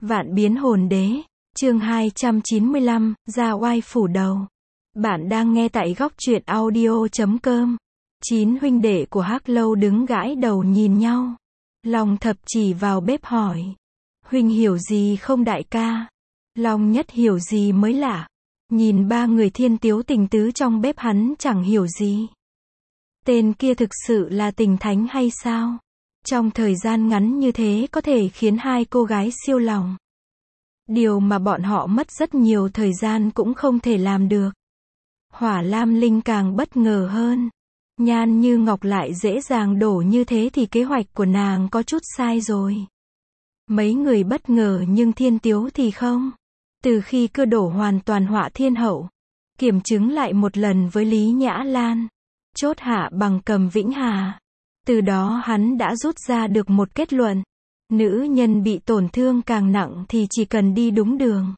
Vạn biến hồn đế, chương 295, ra oai phủ đầu. Bạn đang nghe tại góc truyện audio.com. 9 huynh đệ của Hắc Lâu đứng gãi đầu nhìn nhau. Long Thập chỉ vào bếp hỏi. Huynh hiểu gì không đại ca? Long Nhất hiểu gì mới lạ. Nhìn ba người thiên tiếu tình tứ trong bếp hắn chẳng hiểu gì. Tên kia thực sự là tình thánh hay sao? Trong thời gian ngắn như thế có thể khiến hai cô gái siêu lòng. Điều mà bọn họ mất rất nhiều thời gian cũng không thể làm được. Hỏa Lam Linh càng bất ngờ hơn. Nhan Như Ngọc lại dễ dàng đổ như thế thì kế hoạch của nàng có chút sai rồi. Mấy người bất ngờ nhưng thiên tiếu thì không. Từ khi cơ đổ hoàn toàn họa thiên hậu, kiểm chứng lại một lần với Lý Nhã Lan, chốt hạ bằng Cầm Vĩnh Hà. Từ đó hắn đã rút ra được một kết luận. Nữ nhân bị tổn thương càng nặng thì chỉ cần đi đúng đường,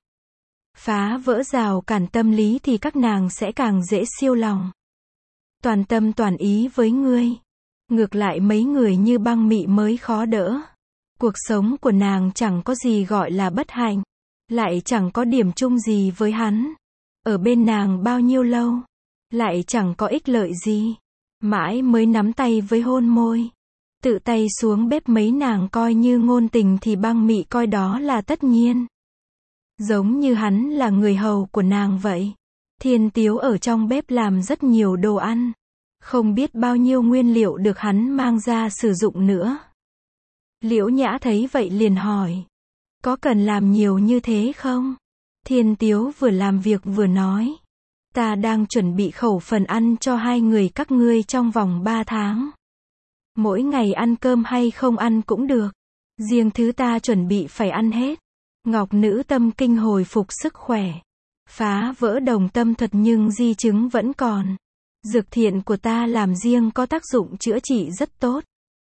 phá vỡ rào cản tâm lý thì các nàng sẽ càng dễ siêu lòng. Toàn tâm toàn ý với ngươi. Ngược lại mấy người như Băng Mị mới khó đỡ. Cuộc sống của nàng chẳng có gì gọi là bất hạnh, lại chẳng có điểm chung gì với hắn. Ở bên nàng bao nhiêu lâu, lại chẳng có ích lợi gì. Mãi mới nắm tay với hôn môi. Tự tay xuống bếp mấy nàng coi như ngôn tình thì Băng Mị coi đó là tất nhiên. Giống như hắn là người hầu của nàng vậy. Thiên Tiếu ở trong bếp làm rất nhiều đồ ăn. Không biết bao nhiêu nguyên liệu được hắn mang ra sử dụng nữa. Liễu Nhã thấy vậy liền hỏi. Có cần làm nhiều như thế không? Thiên Tiếu vừa làm việc vừa nói. Ta đang chuẩn bị khẩu phần ăn cho hai người các ngươi trong vòng 3 tháng. Mỗi ngày ăn cơm hay không ăn cũng được. Riêng thứ ta chuẩn bị phải ăn hết. Ngọc Nữ Tâm Kinh hồi phục sức khỏe. Phá vỡ đồng tâm thuật nhưng di chứng vẫn còn. Dược thiện của ta làm riêng có tác dụng chữa trị rất tốt.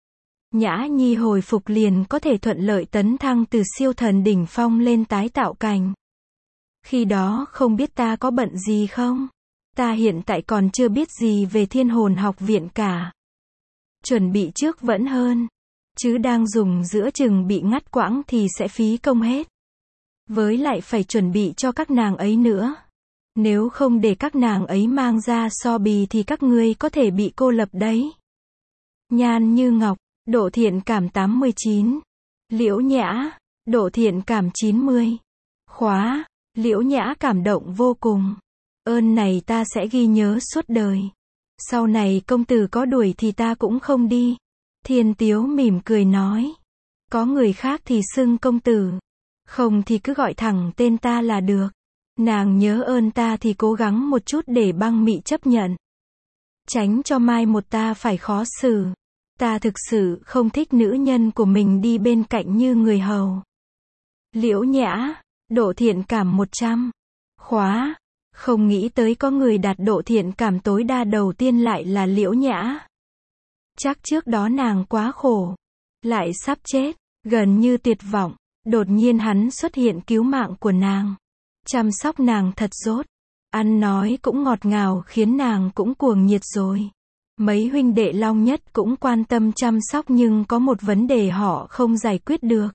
Nhã Nhi hồi phục liền có thể thuận lợi tấn thăng từ siêu thần đỉnh phong lên tái tạo cảnh. Khi đó không biết ta có bận gì không? Ta hiện tại còn chưa biết gì về Thiên Hồn học viện cả. Chuẩn bị trước vẫn hơn. Chứ đang dùng giữa chừng bị ngắt quãng thì sẽ phí công hết. Với lại phải chuẩn bị cho các nàng ấy nữa. Nếu không để các nàng ấy mang ra so bì thì các ngươi có thể bị cô lập đấy. Nhan Như Ngọc, độ thiện cảm 89. Liễu Nhã, độ thiện cảm 90. Khóa, Liễu Nhã cảm động vô cùng. Ơn này ta sẽ ghi nhớ suốt đời. Sau này công tử có đuổi thì ta cũng không đi. Thiên Tiếu mỉm cười nói. Có người khác thì xưng công tử. Không thì cứ gọi thẳng tên ta là được. Nàng nhớ ơn ta thì cố gắng một chút để Băng Mị chấp nhận. Tránh cho mai một ta phải khó xử. Ta thực sự không thích nữ nhân của mình đi bên cạnh như người hầu. Liễu Nhã, độ thiện cảm 100. Khóa, không nghĩ tới có người đạt độ thiện cảm tối đa đầu tiên lại là Liễu Nhã. Chắc trước đó nàng quá khổ, lại sắp chết, gần như tuyệt vọng. Đột nhiên hắn xuất hiện cứu mạng của nàng. Chăm sóc nàng thật dốt. Ăn nói cũng ngọt ngào khiến nàng cũng cuồng nhiệt rồi. Mấy huynh đệ Long Nhất cũng quan tâm chăm sóc nhưng có một vấn đề họ không giải quyết được.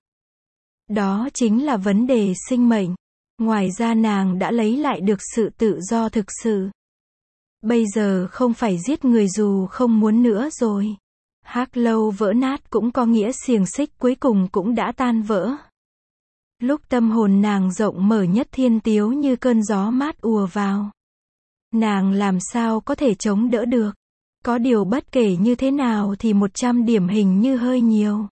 Đó chính là vấn đề sinh mệnh. Ngoài ra nàng đã lấy lại được sự tự do thực sự. Bây giờ không phải giết người dù không muốn nữa rồi. Hắc Lâu vỡ nát cũng có nghĩa xiềng xích cuối cùng cũng đã tan vỡ. Lúc tâm hồn nàng rộng mở nhất Thiên Tiếu như cơn gió mát ùa vào. Nàng làm sao có thể chống đỡ được. Có điều bất kể như thế nào thì 100 điểm hình như hơi nhiều.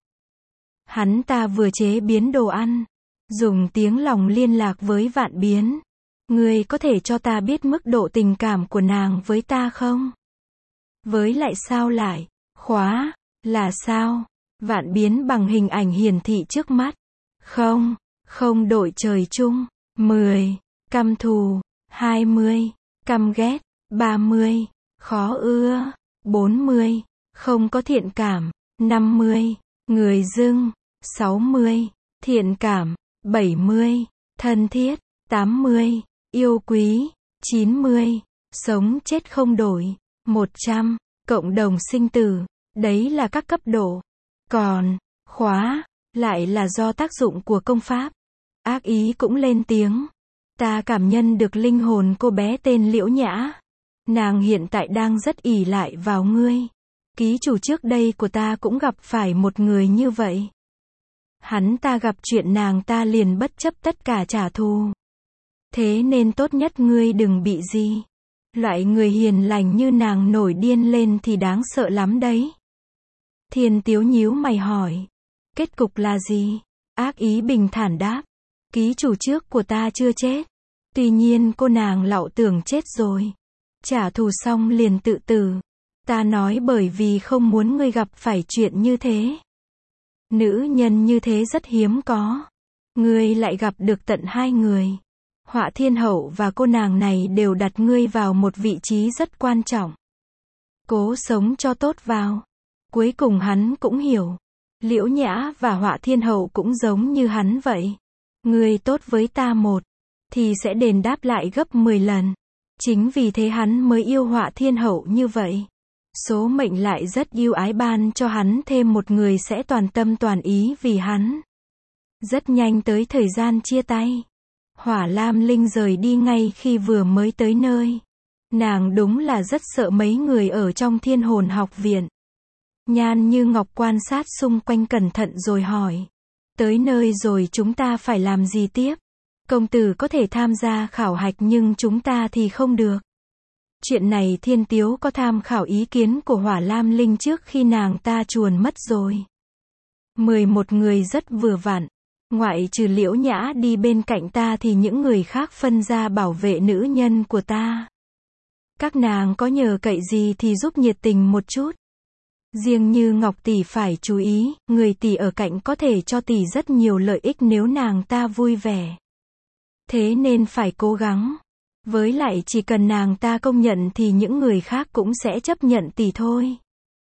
Hắn ta vừa chế biến đồ ăn. Dùng tiếng lòng liên lạc với Vạn Biến. Ngươi có thể cho ta biết mức độ tình cảm của nàng với ta không? Với lại sao lại? Khóa, là sao? Vạn Biến bằng hình ảnh hiển thị trước mắt. Không đội trời chung. 10. Căm thù. 20. Căm ghét. 30. Khó ưa. 40. Không có thiện cảm. 50. Người dưng. 60. Thiện cảm. 70. Thân thiết. 80. Yêu quý. 90. Sống chết không đổi. 100. Cộng đồng sinh tử. Đấy là các cấp độ. Còn, khóa, lại là do tác dụng của công pháp. Ác ý cũng lên tiếng. Ta cảm nhận được linh hồn cô bé tên Liễu Nhã. Nàng hiện tại đang rất ỷ lại vào ngươi. Ký chủ trước đây của ta cũng gặp phải một người như vậy. Hắn ta gặp chuyện nàng ta liền bất chấp tất cả trả thù. Thế nên tốt nhất ngươi đừng bị gì. Loại người hiền lành như nàng nổi điên lên thì đáng sợ lắm đấy. Thiên Tiếu nhíu mày hỏi. Kết cục là gì? Ác ý bình thản đáp. Ký chủ trước của ta chưa chết. Tuy nhiên cô nàng lạo tưởng chết rồi. Trả thù xong liền tự tử. Ta nói bởi vì không muốn ngươi gặp phải chuyện như thế. Nữ nhân như thế rất hiếm có. Ngươi lại gặp được tận hai người. Họa Thiên Hậu và cô nàng này đều đặt ngươi vào một vị trí rất quan trọng. Cố sống cho tốt vào. Cuối cùng hắn cũng hiểu. Liễu Nhã và Họa Thiên Hậu cũng giống như hắn vậy. Ngươi tốt với ta một, thì sẽ đền đáp lại gấp 10 lần. Chính vì thế hắn mới yêu Họa Thiên Hậu như vậy. Số mệnh lại rất yêu ái ban cho hắn thêm một người sẽ toàn tâm toàn ý vì hắn. Rất nhanh tới thời gian chia tay. Hỏa Lam Linh rời đi ngay khi vừa mới tới nơi. Nàng đúng là rất sợ mấy người ở trong Thiên Hồn học viện. Nhan Như Ngọc quan sát xung quanh cẩn thận rồi hỏi. Tới nơi rồi chúng ta phải làm gì tiếp? Công tử có thể tham gia khảo hạch nhưng chúng ta thì không được. Chuyện này Thiên Tiếu có tham khảo ý kiến của Hỏa Lam Linh trước khi nàng ta chuồn mất rồi. 11 người rất vừa vặn. Ngoại trừ Liễu Nhã đi bên cạnh ta thì những người khác phân ra bảo vệ nữ nhân của ta. Các nàng có nhờ cậy gì thì giúp nhiệt tình một chút. Riêng Như Ngọc tỷ phải chú ý, người tỷ ở cạnh có thể cho tỷ rất nhiều lợi ích nếu nàng ta vui vẻ. Thế nên phải cố gắng. Với lại chỉ cần nàng ta công nhận thì những người khác cũng sẽ chấp nhận tỷ thôi.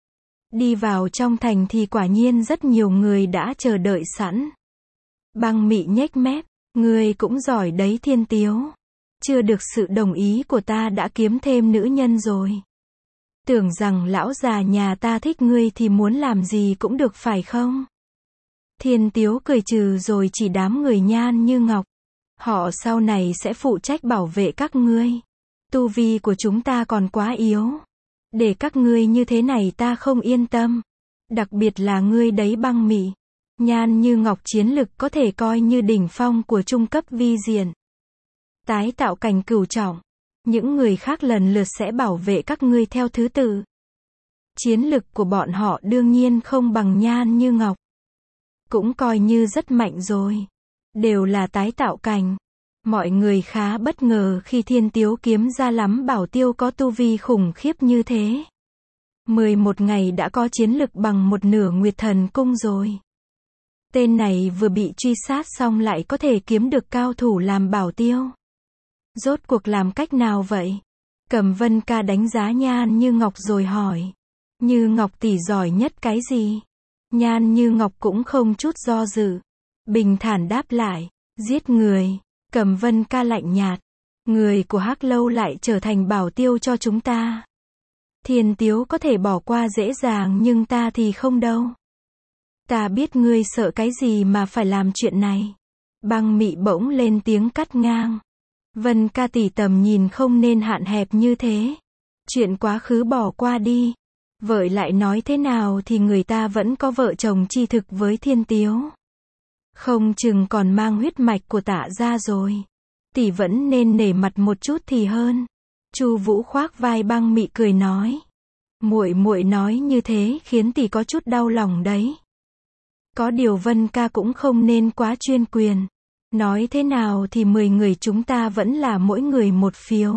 Đi vào trong thành thì quả nhiên rất nhiều người đã chờ đợi sẵn. Băng Mị nhếch mép, ngươi cũng giỏi đấy Thiên Tiếu. Chưa được sự đồng ý của ta đã kiếm thêm nữ nhân rồi. Tưởng rằng lão già nhà ta thích ngươi thì muốn làm gì cũng được phải không? Thiên Tiếu cười trừ rồi chỉ đám người Nhan Như Ngọc. Họ sau này sẽ phụ trách bảo vệ các ngươi. Tu vi của chúng ta còn quá yếu. Để các ngươi như thế này ta không yên tâm. Đặc biệt là ngươi đấy Băng Mị. Nhan Như Ngọc chiến lực có thể coi như đỉnh phong của trung cấp vi diện. Tái tạo cảnh cửu trọng. Những người khác lần lượt sẽ bảo vệ các ngươi theo thứ tự. Chiến lực của bọn họ đương nhiên không bằng Nhan Như Ngọc. Cũng coi như rất mạnh rồi. Đều là tái tạo cảnh. Mọi người khá bất ngờ khi Thiên Tiếu kiếm ra lắm bảo tiêu có tu vi khủng khiếp như thế. 11 ngày đã có chiến lực bằng một nửa Nguyệt Thần Cung rồi. Tên này vừa bị truy sát xong lại có thể kiếm được cao thủ làm bảo tiêu. Rốt cuộc làm cách nào vậy? Cẩm Vân Ca đánh giá Nhan Như Ngọc rồi hỏi. Như Ngọc tỷ giỏi nhất cái gì? Nhan Như Ngọc cũng không chút do dự. Bình thản đáp lại. Giết người. Cẩm Vân Ca lạnh nhạt. Người của Hắc Lâu lại trở thành bảo tiêu cho chúng ta. Thiên Tiếu có thể bỏ qua dễ dàng nhưng ta thì không đâu. Ta biết ngươi sợ cái gì mà phải làm chuyện này. Băng Mị bỗng lên tiếng cắt ngang. Vân Ca tỷ tầm nhìn không nên hạn hẹp như thế. Chuyện quá khứ bỏ qua đi. Vợ lại nói thế nào thì người ta vẫn có vợ chồng chi thực với Thiên Tiếu. Không chừng còn mang huyết mạch của Tạ gia rồi. Tỷ vẫn nên nể mặt một chút thì hơn. Chu Vũ khoác vai Băng Mị cười nói. Muội muội nói như thế khiến tỷ có chút đau lòng đấy. Có điều Vân Ca cũng không nên quá chuyên quyền. Nói thế nào thì 10 người chúng ta vẫn là mỗi người một phiếu.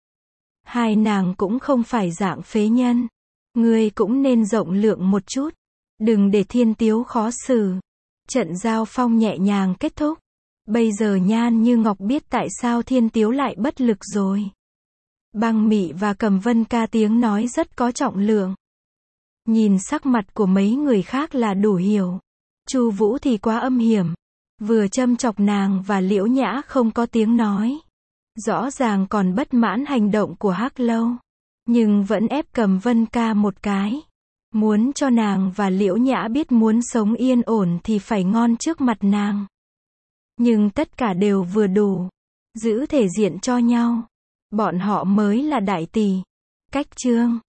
Hai nàng cũng không phải dạng phế nhân. Ngươi cũng nên rộng lượng một chút. Đừng để Thiên Tiếu khó xử. Trận giao phong nhẹ nhàng kết thúc. Bây giờ Nhan Như Ngọc biết tại sao Thiên Tiếu lại bất lực rồi. Băng Mị và Cẩm Vân Ca tiếng nói rất có trọng lượng. Nhìn sắc mặt của mấy người khác là đủ hiểu. Chu Vũ thì quá âm hiểm. Vừa châm chọc nàng và Liễu Nhã không có tiếng nói. Rõ ràng còn bất mãn hành động của Hắc Lâu. Nhưng vẫn ép Cẩm Vân Ca một cái. Muốn cho nàng và Liễu Nhã biết muốn sống yên ổn thì phải ngon trước mặt nàng. Nhưng tất cả đều vừa đủ. Giữ thể diện cho nhau. Bọn họ mới là đại tỷ. Cách chương